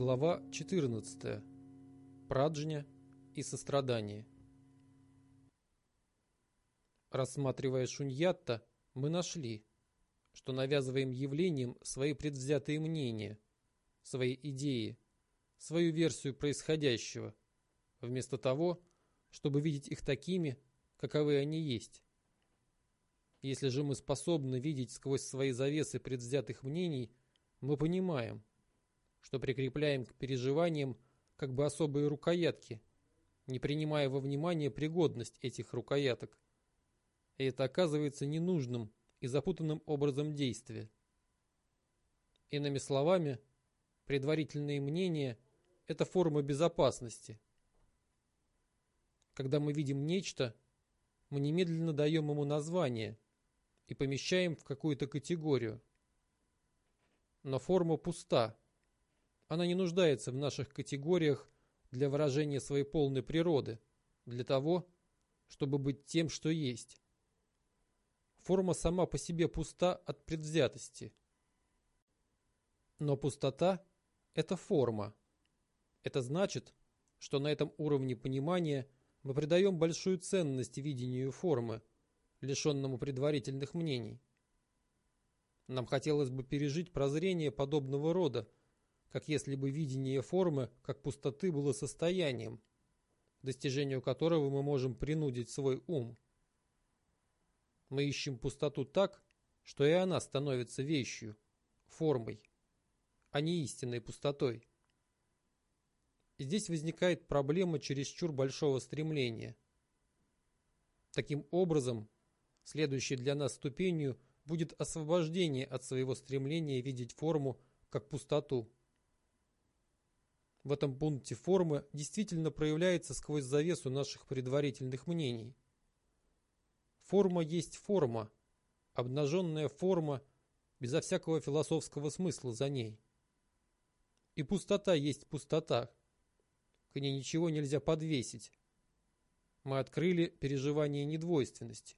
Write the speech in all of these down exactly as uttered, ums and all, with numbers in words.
Глава четырнадцатая. Праджня и сострадание. Рассматривая Шуньятта, мы нашли, что навязываем явлениям свои предвзятые мнения, свои идеи, свою версию происходящего, вместо того, чтобы видеть их такими, каковы они есть. Если же мы способны видеть сквозь свои завесы предвзятых мнений, мы понимаем, что прикрепляем к переживаниям как бы особые рукоятки, не принимая во внимание пригодность этих рукояток. И это оказывается ненужным и запутанным образом действия. Иными словами, предварительные мнения – это форма безопасности. Когда мы видим нечто, мы немедленно даем ему название и помещаем в какую-то категорию. Но форма пуста. Она не нуждается в наших категориях для выражения своей полной природы, для того, чтобы быть тем, что есть. Форма сама по себе пуста от предвзятости. Но пустота – это форма. Это значит, что на этом уровне понимания мы придаем большую ценность видению формы, лишенному предварительных мнений. Нам хотелось бы пережить прозрение подобного рода, как если бы видение формы, как пустоты, было состоянием, к достижению которого мы можем принудить свой ум. Мы ищем пустоту так, что и она становится вещью, формой, а не истинной пустотой. И здесь возникает проблема чересчур большого стремления. Таким образом, следующей для нас ступенью будет освобождение от своего стремления видеть форму как пустоту. В этом пункте форма действительно проявляется сквозь завесу наших предварительных мнений. Форма есть форма, обнаженная форма, безо всякого философского смысла за ней. И пустота есть пустота, к ней ничего нельзя подвесить. Мы открыли переживание недвойственности.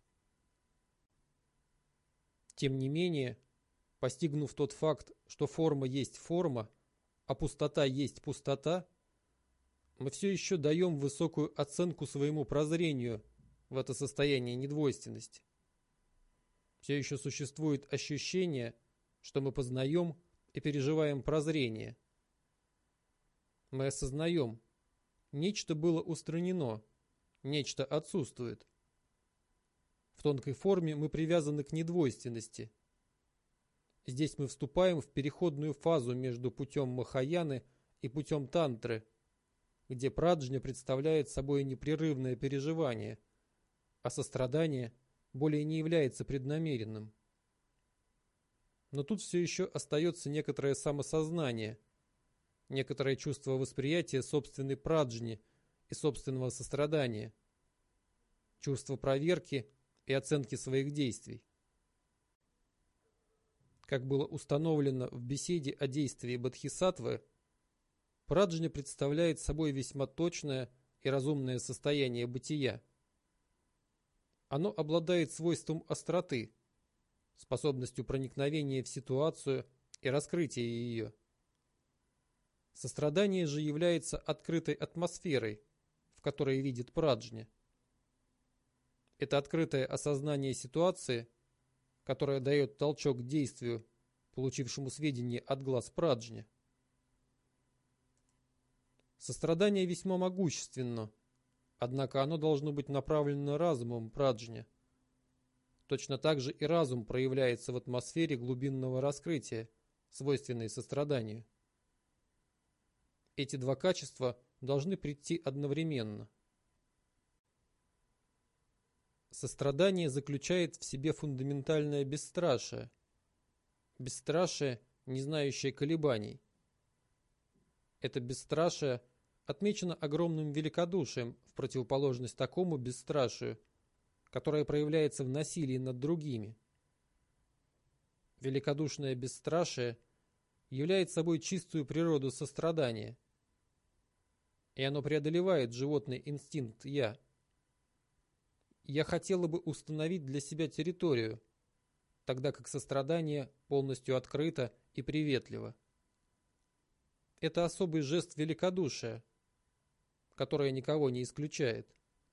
Тем не менее, постигнув тот факт, что форма есть форма, а пустота есть пустота, мы все еще даем высокую оценку своему прозрению в это состояние недвойственности. Все еще существует ощущение, что мы познаем и переживаем прозрение. Мы осознаем, нечто было устранено, нечто отсутствует. В тонкой форме мы привязаны к недвойственности. Здесь мы вступаем в переходную фазу между путем Махаяны и путем Тантры, где праджня представляет собой непрерывное переживание, а сострадание более не является преднамеренным. Но тут все еще остается некоторое самосознание, некоторое чувство восприятия собственной праджни и собственного сострадания, чувство проверки и оценки своих действий. Как было установлено в беседе о действии Бодхисаттвы, праджня представляет собой весьма точное и разумное состояние бытия. Оно обладает свойством остроты, способностью проникновения в ситуацию и раскрытия ее. Сострадание же является открытой атмосферой, в которой видит праджня. Это открытое осознание ситуации, которое дает толчок к действию, получившему сведения от глаз праджня. Сострадание весьма могущественно, однако оно должно быть направлено разумом праджня. Точно так же и разум проявляется в атмосфере глубинного раскрытия, свойственной состраданию. Эти два качества должны прийти одновременно. Сострадание заключает в себе фундаментальное бесстрашие, бесстрашие, не знающее колебаний. Это бесстрашие отмечено огромным великодушием в противоположность такому бесстрашию, которое проявляется в насилии над другими. Великодушное бесстрашие является собой чистую природу сострадания, и оно преодолевает животный инстинкт «я». Я хотела бы установить для себя территорию, тогда как сострадание полностью открыто и приветливо. Это особый жест великодушия, который никого не исключает.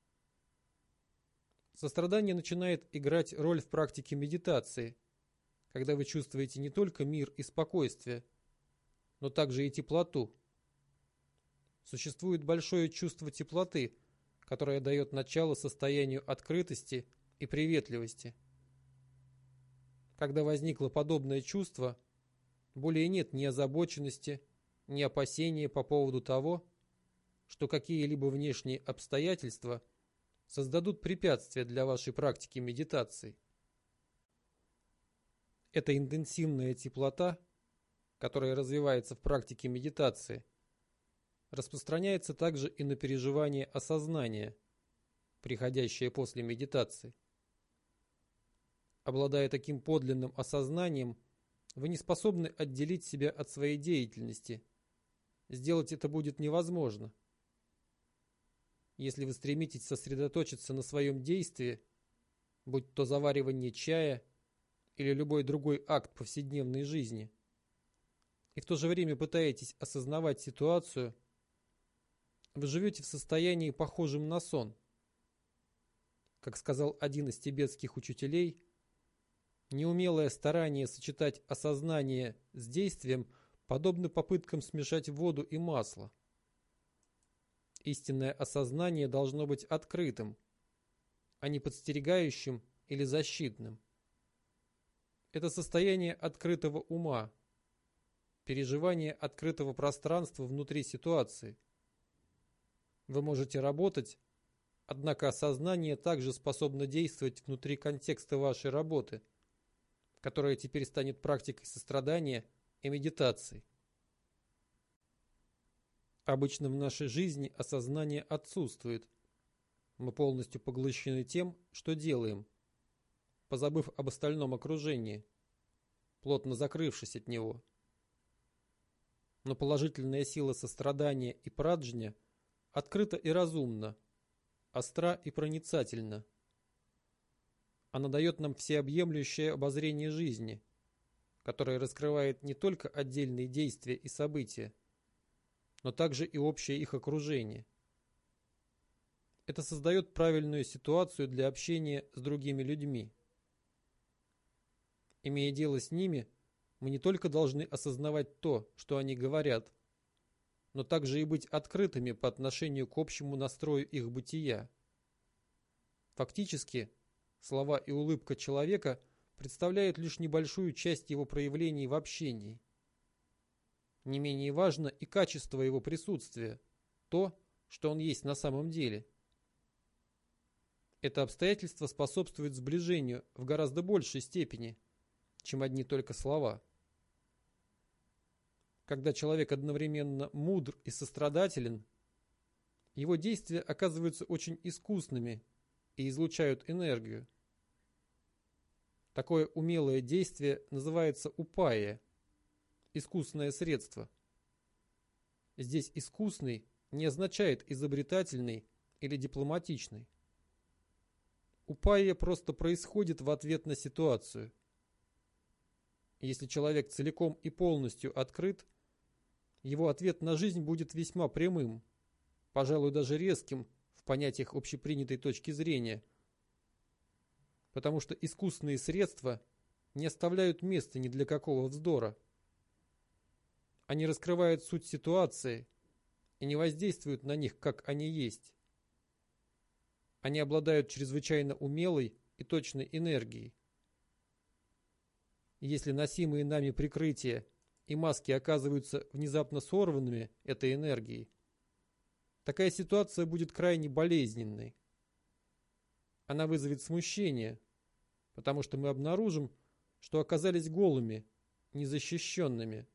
Сострадание начинает играть роль в практике медитации, когда вы чувствуете не только мир и спокойствие, но также и теплоту. Существует большое чувство теплоты, которое дает начало состоянию открытости и приветливости. Когда возникло подобное чувство, более нет ни озабоченности, ни опасения по поводу того, что какие-либо внешние обстоятельства создадут препятствия для вашей практики медитации. Эта интенсивная теплота, которая развивается в практике медитации, распространяется также и на переживание осознания, приходящее после медитации. Обладая таким подлинным осознанием, вы не способны отделить себя от своей деятельности. Сделать это будет невозможно. Если вы стремитесь сосредоточиться на своем действии, будь то заваривание чая или любой другой акт повседневной жизни, и в то же время пытаетесь осознавать ситуацию, вы живете в состоянии, похожем на сон. Как сказал один из тибетских учителей, неумелое старание сочетать осознание с действием подобно попыткам смешать воду и масло. Истинное осознание должно быть открытым, а не подстерегающим или защитным. Это состояние открытого ума, переживание открытого пространства внутри ситуации. Вы можете работать, однако осознание также способно действовать внутри контекста вашей работы, которая теперь станет практикой сострадания и медитации. Обычно в нашей жизни осознание отсутствует. Мы полностью поглощены тем, что делаем, позабыв об остальном окружении, плотно закрывшись от него. Но положительная сила сострадания и праджня открыта и разумна, остра и проницательна. Она дает нам всеобъемлющее обозрение жизни, которое раскрывает не только отдельные действия и события, но также и общее их окружение. Это создает правильную ситуацию для общения с другими людьми. Имея дело с ними, мы не только должны осознавать то, что они говорят, но также и быть открытыми по отношению к общему настрою их бытия. Фактически, слова и улыбка человека представляют лишь небольшую часть его проявлений в общении. Не менее важно и качество его присутствия, то, что он есть на самом деле. Это обстоятельство способствует сближению в гораздо большей степени, чем одни только слова. Когда человек одновременно мудр и сострадателен, его действия оказываются очень искусными и излучают энергию. Такое умелое действие называется упайя, искусное средство. Здесь искусный не означает изобретательный или дипломатичный. Упайя просто происходит в ответ на ситуацию. Если человек целиком и полностью открыт, его ответ на жизнь будет весьма прямым, пожалуй, даже резким в понятиях общепринятой точки зрения, потому что искусственные средства не оставляют места ни для какого вздора. Они раскрывают суть ситуации и не воздействуют на них, как они есть. Они обладают чрезвычайно умелой и точной энергией. Если носимые нами прикрытия и маски оказываются внезапно сорванными этой энергией, такая ситуация будет крайне болезненной. Она вызовет смущение, потому что мы обнаружим, что оказались голыми, незащищенными.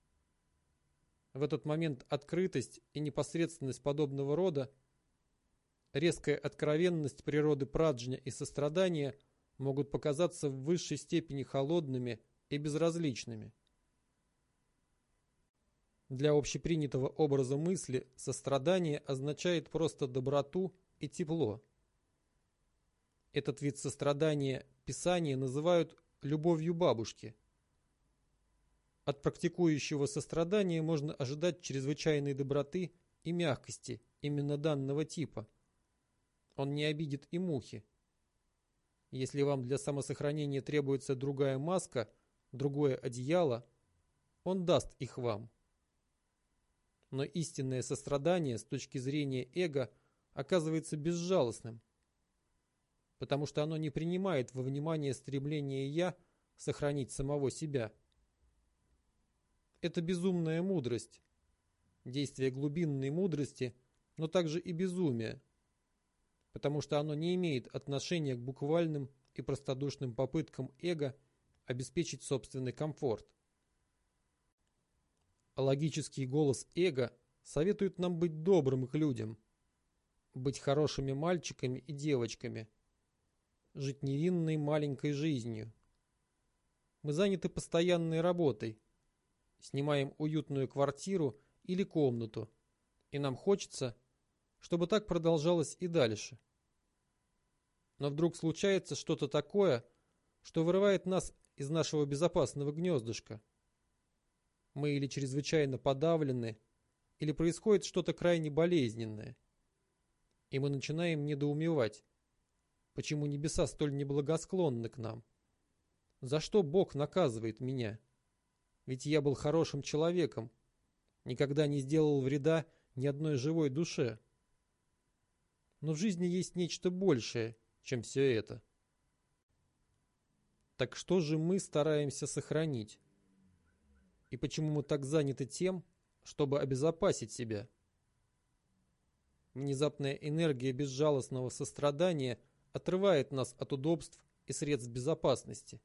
В этот момент открытость и непосредственность подобного рода, резкая откровенность природы праджня и сострадания могут показаться в высшей степени холодными и безразличными. Для общепринятого образа мысли сострадание означает просто доброту и тепло. Этот вид сострадания Писание называют любовью бабушки. От практикующего сострадания можно ожидать чрезвычайной доброты и мягкости именно данного типа. Он не обидит и мухи. Если вам для самосохранения требуется другая маска, другое одеяло, он даст их вам. Но истинное сострадание с точки зрения эго оказывается безжалостным, потому что оно не принимает во внимание стремление «я» сохранить самого себя. Это безумная мудрость, действие глубинной мудрости, но также и безумие, потому что оно не имеет отношения к буквальным и простодушным попыткам эго обеспечить собственный комфорт. А логический голос эго советует нам быть добрым к людям, быть хорошими мальчиками и девочками, жить невинной маленькой жизнью. Мы заняты постоянной работой, снимаем уютную квартиру или комнату, и нам хочется, чтобы так продолжалось и дальше. Но вдруг случается что-то такое, что вырывает нас из нашего безопасного гнездышка. Мы или чрезвычайно подавлены, или происходит что-то крайне болезненное. И мы начинаем недоумевать, почему небеса столь неблагосклонны к нам. За что Бог наказывает меня? Ведь я был хорошим человеком, никогда не сделал вреда ни одной живой душе. Но в жизни есть нечто большее, чем все это. Так что же мы стараемся сохранить? И почему мы так заняты тем, чтобы обезопасить себя? Внезапная энергия безжалостного сострадания отрывает нас от удобств и средств безопасности.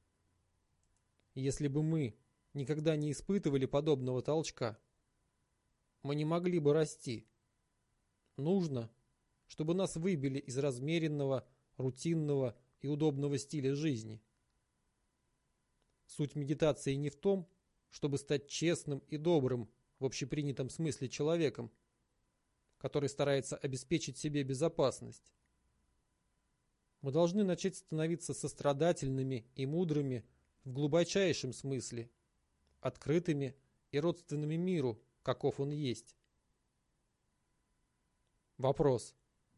Если бы мы никогда не испытывали подобного толчка, мы не могли бы расти. Нужно, чтобы нас выбили из размеренного, рутинного и удобного стиля жизни. Суть медитации не в том, чтобы стать честным и добрым в общепринятом смысле человеком, который старается обеспечить себе безопасность. Мы должны начать становиться сострадательными и мудрыми в глубочайшем смысле, открытыми и родственными миру, каков он есть. Вопрос.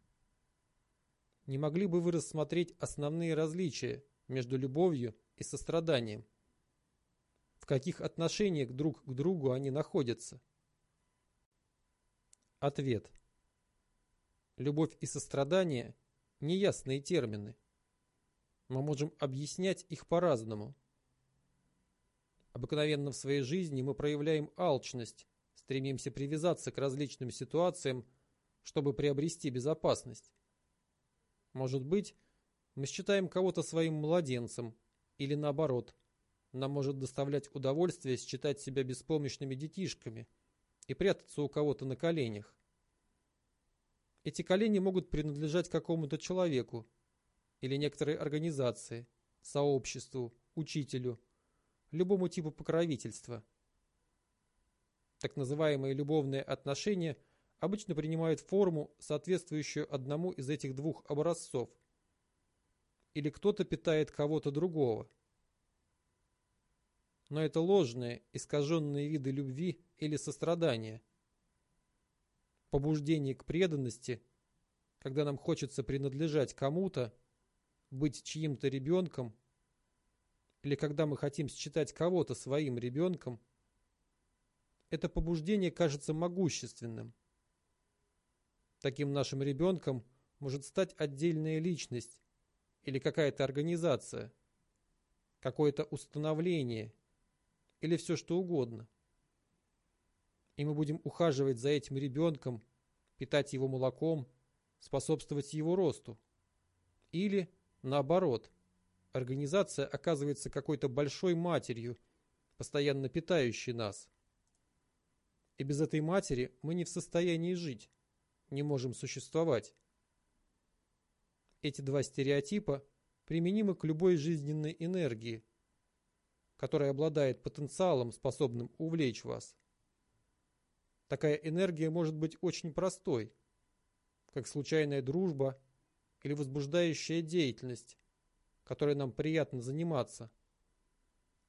Не могли бы вы рассмотреть основные различия между любовью и состраданием? В каких отношениях друг к другу они находятся? Ответ. Любовь и сострадание – неясные термины. Мы можем объяснять их по-разному. Обыкновенно в своей жизни мы проявляем алчность, стремимся привязаться к различным ситуациям, чтобы приобрести безопасность. Может быть, мы считаем кого-то своим младенцем, или наоборот, нам может доставлять удовольствие считать себя беспомощными детишками и прятаться у кого-то на коленях. Эти колени могут принадлежать какому-то человеку или некоторой организации, сообществу, учителю, любому типу покровительства. Так называемые любовные отношения обычно принимают форму, соответствующую одному из этих двух образцов. Или кто-то питает кого-то другого. Но это ложные, искаженные виды любви или сострадания. Побуждение к преданности, когда нам хочется принадлежать кому-то, быть чьим-то ребенком, или когда мы хотим считать кого-то своим ребенком, это побуждение кажется могущественным. Таким нашим ребенком может стать отдельная личность или какая-то организация, какое-то установление или все что угодно. И мы будем ухаживать за этим ребенком, питать его молоком, способствовать его росту. Или, наоборот, организация оказывается какой-то большой матерью, постоянно питающей нас. И без этой матери мы не в состоянии жить, не можем существовать. Эти два стереотипа применимы к любой жизненной энергии, которая обладает потенциалом, способным увлечь вас. Такая энергия может быть очень простой, как случайная дружба или возбуждающая деятельность, которой нам приятно заниматься.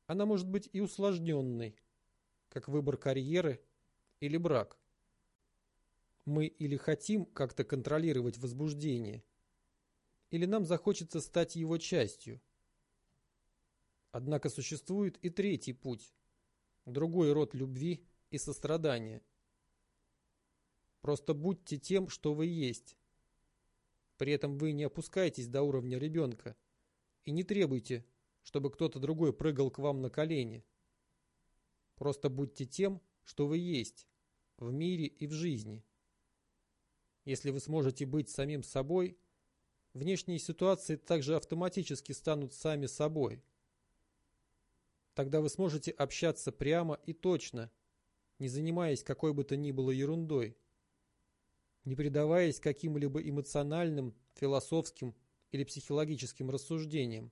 Она может быть и усложненной, как выбор карьеры или брак. Мы или хотим как-то контролировать возбуждение, или нам захочется стать его частью. Однако существует и третий путь, другой род любви и сострадания. Просто будьте тем, что вы есть. При этом вы не опускайтесь до уровня ребенка и не требуйте, чтобы кто-то другой прыгал к вам на колени. Просто будьте тем, что вы есть, в мире и в жизни. Если вы сможете быть самим собой, внешние ситуации также автоматически станут сами собой. Тогда вы сможете общаться прямо и точно, не занимаясь какой бы то ни было ерундой, не предаваясь каким-либо эмоциональным, философским или психологическим рассуждениям.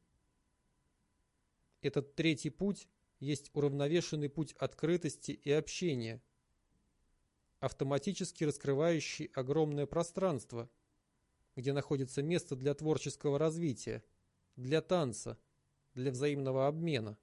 Этот третий путь есть уравновешенный путь открытости и общения, автоматически раскрывающий огромное пространство, где находится место для творческого развития, для танца, для взаимного обмена.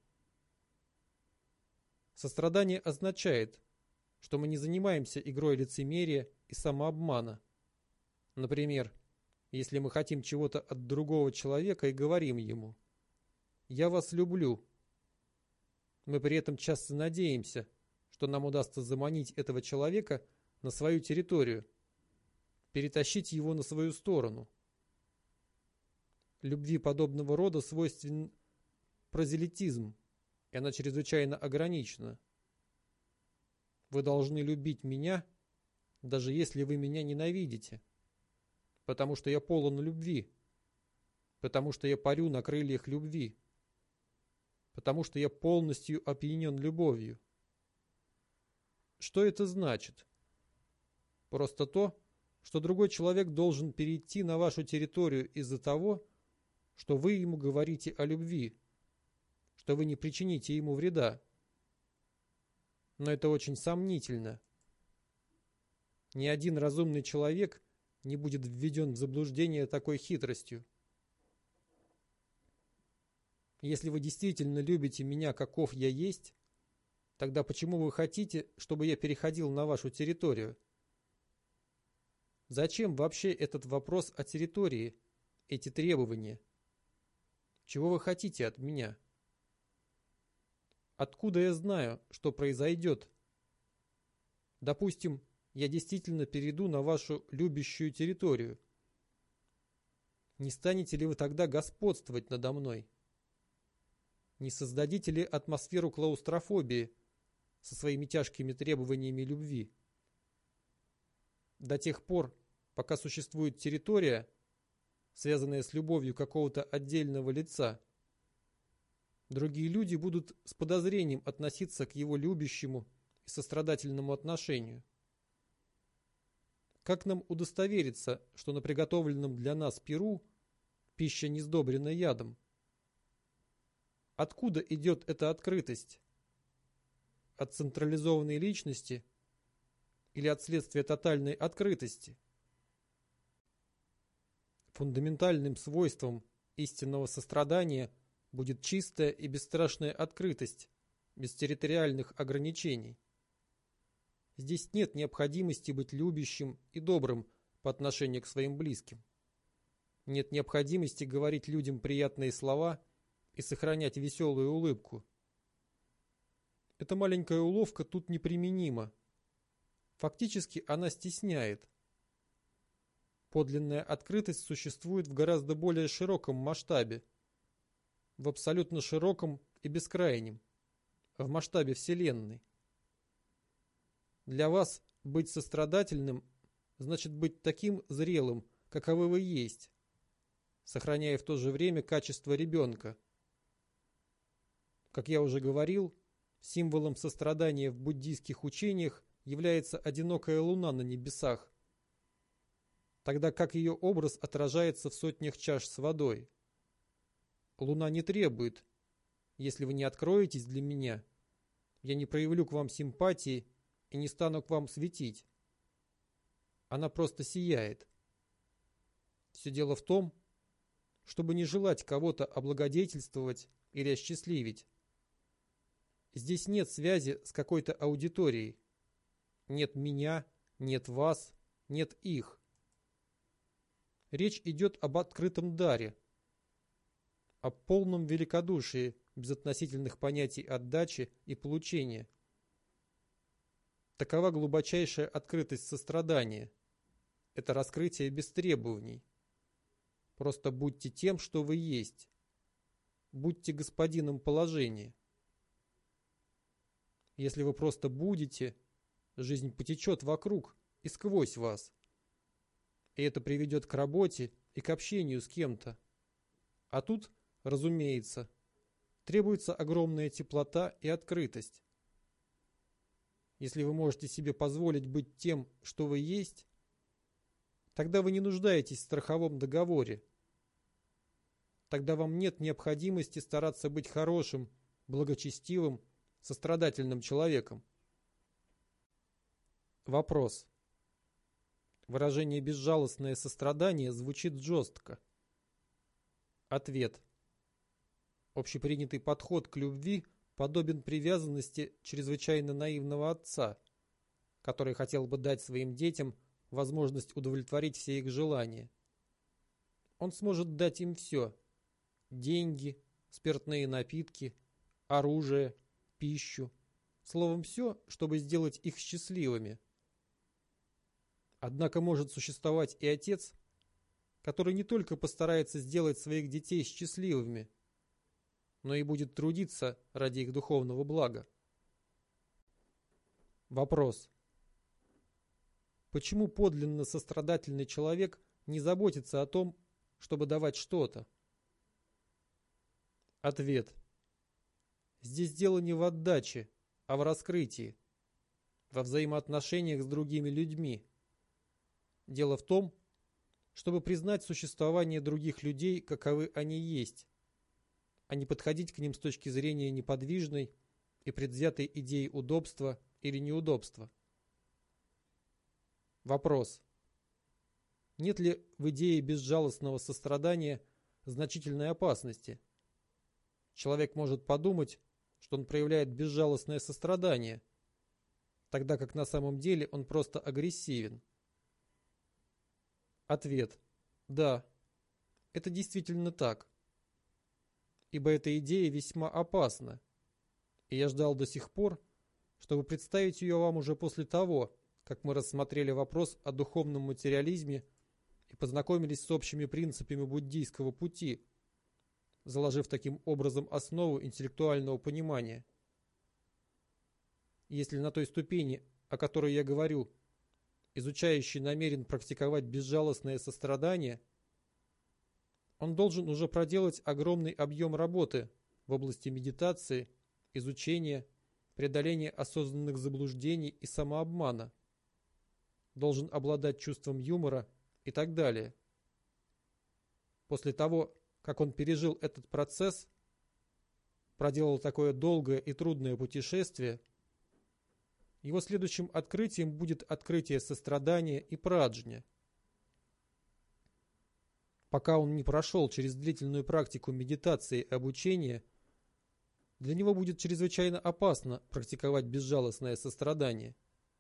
Сострадание означает, что мы не занимаемся игрой лицемерия и самообмана. Например, если мы хотим чего-то от другого человека и говорим ему «Я вас люблю», мы при этом часто надеемся, что нам удастся заманить этого человека на свою территорию, перетащить его на свою сторону. Любви подобного рода свойственен прозелитизм, и она чрезвычайно ограничена. Вы должны любить меня, даже если вы меня ненавидите, потому что я полон любви, потому что я парю на крыльях любви, потому что я полностью опьянен любовью. Что это значит? Просто то, что другой человек должен перейти на вашу территорию из-за того, что вы ему говорите о любви, что вы не причините ему вреда. Но это очень сомнительно. Ни один разумный человек не будет введен в заблуждение такой хитростью. Если вы действительно любите меня, каков я есть, тогда почему вы хотите, чтобы я переходил на вашу территорию? Зачем вообще этот вопрос о территории, эти требования? Чего вы хотите от меня? Откуда я знаю, что произойдет? Допустим, я действительно перейду на вашу любящую территорию. Не станете ли вы тогда господствовать надо мной? Не создадите ли атмосферу клаустрофобии со своими тяжкими требованиями любви? До тех пор, пока существует территория, связанная с любовью какого-то отдельного лица, другие люди будут с подозрением относиться к его любящему и сострадательному отношению. Как нам удостовериться, что на приготовленном для нас пиру пища не сдобрена ядом? Откуда идет эта открытость? От централизованной личности или от следствия тотальной открытости? Фундаментальным свойством истинного сострадания будет чистая и бесстрашная открытость, без территориальных ограничений. Здесь нет необходимости быть любящим и добрым по отношению к своим близким. Нет необходимости говорить людям приятные слова и сохранять веселую улыбку. Эта маленькая уловка тут неприменима. Фактически она стесняет. Подлинная открытость существует в гораздо более широком масштабе, в абсолютно широком и бескрайнем, в масштабе Вселенной. Для вас быть сострадательным значит быть таким зрелым, каковы вы есть, сохраняя в то же время качество ребенка. Как я уже говорил, символом сострадания в буддийских учениях является одинокая луна на небесах, тогда как ее образ отражается в сотнях чаш с водой. Луна не требует: если вы не откроетесь для меня, я не проявлю к вам симпатии и не стану к вам светить. Она просто сияет. Все дело в том, чтобы не желать кого-то облагодетельствовать или осчастливить, Здесь нет связи с какой-то аудиторией. Нет меня, нет вас, нет их. Речь идет об открытом даре, о полном великодушии без относительных понятий отдачи и получения. Такова глубочайшая открытость сострадания. Это раскрытие без требований. Просто будьте тем, что вы есть. Будьте господином положения. Если вы просто будете, жизнь потечет вокруг и сквозь вас. И это приведет к работе и к общению с кем-то. А тут, разумеется, требуется огромная теплота и открытость. Если вы можете себе позволить быть тем, что вы есть, тогда вы не нуждаетесь в страховом договоре. Тогда вам нет необходимости стараться быть хорошим, благочестивым, сострадательным человеком. Вопрос. Выражение «безжалостное сострадание» звучит жестко. Ответ. Общепринятый подход к любви подобен привязанности чрезвычайно наивного отца, который хотел бы дать своим детям возможность удовлетворить все их желания. Он сможет дать им все – деньги, спиртные напитки, оружие, пищу, словом, все, чтобы сделать их счастливыми. Однако может существовать и отец, который не только постарается сделать своих детей счастливыми, но и будет трудиться ради их духовного блага. Вопрос. Почему подлинно сострадательный человек не заботится о том, чтобы давать что-то? Ответ. Здесь дело не в отдаче, а в раскрытии, во взаимоотношениях с другими людьми. Дело в том, чтобы признать существование других людей, каковы они есть, а не подходить к ним с точки зрения неподвижной и предвзятой идеи удобства или неудобства. Вопрос. Нет ли в идее безжалостного сострадания значительной опасности? Человек может подумать, что он проявляет безжалостное сострадание, тогда как на самом деле он просто агрессивен. Ответ. Да, это действительно так. Ибо эта идея весьма опасна, и я ждал до сих пор, чтобы представить ее вам уже после того, как мы рассмотрели вопрос о духовном материализме и познакомились с общими принципами буддийского пути, заложив таким образом основу интеллектуального понимания. Если на той ступени, о которой я говорю, изучающий намерен практиковать безжалостное сострадание, он должен уже проделать огромный объем работы в области медитации, изучения, преодоления осознанных заблуждений и самообмана, должен обладать чувством юмора и так далее. После того, как он пережил этот процесс, проделал такое долгое и трудное путешествие, его следующим открытием будет открытие сострадания и праджня. Пока он не прошел через длительную практику медитации и обучения, для него будет чрезвычайно опасно практиковать безжалостное сострадание.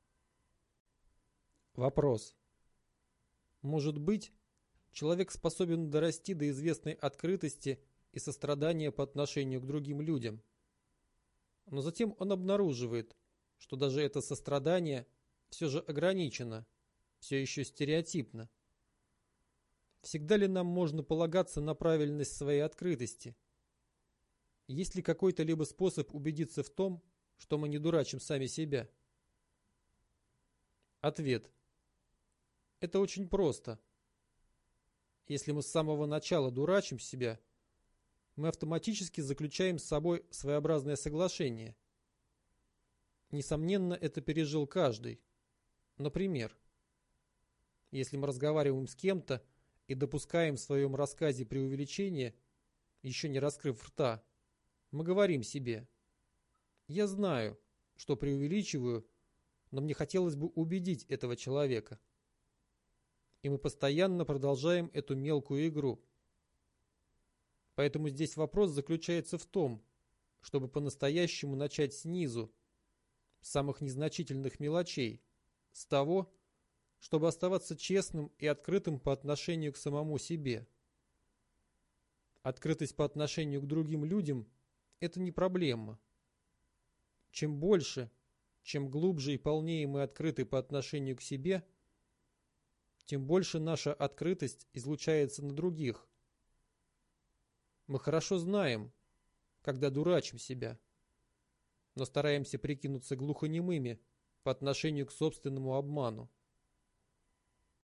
Вопрос. Может быть, человек способен дорасти до известной открытости и сострадания по отношению к другим людям, но затем он обнаруживает, что даже это сострадание все же ограничено, все еще стереотипно. Всегда ли нам можно полагаться на правильность своей открытости? Есть ли какой-то либо способ убедиться в том, что мы не дурачим сами себя? Ответ. Это очень просто. Если мы с самого начала дурачим себя, мы автоматически заключаем с собой своеобразное соглашение. Несомненно, это пережил каждый. Например, если мы разговариваем с кем-то и допускаем в своем рассказе преувеличение, еще не раскрыв рта, мы говорим себе: «Я знаю, что преувеличиваю, но мне хотелось бы убедить этого человека». И мы постоянно продолжаем эту мелкую игру. Поэтому здесь вопрос заключается в том, чтобы по-настоящему начать снизу, с самых незначительных мелочей, с того, чтобы оставаться честным и открытым по отношению к самому себе. Открытость по отношению к другим людям – это не проблема. Чем больше, чем глубже и полнее мы открыты по отношению к себе, тем больше наша открытость излучается на других. Мы хорошо знаем, когда дурачим себя, но стараемся прикинуться глухонемыми по отношению к собственному обману.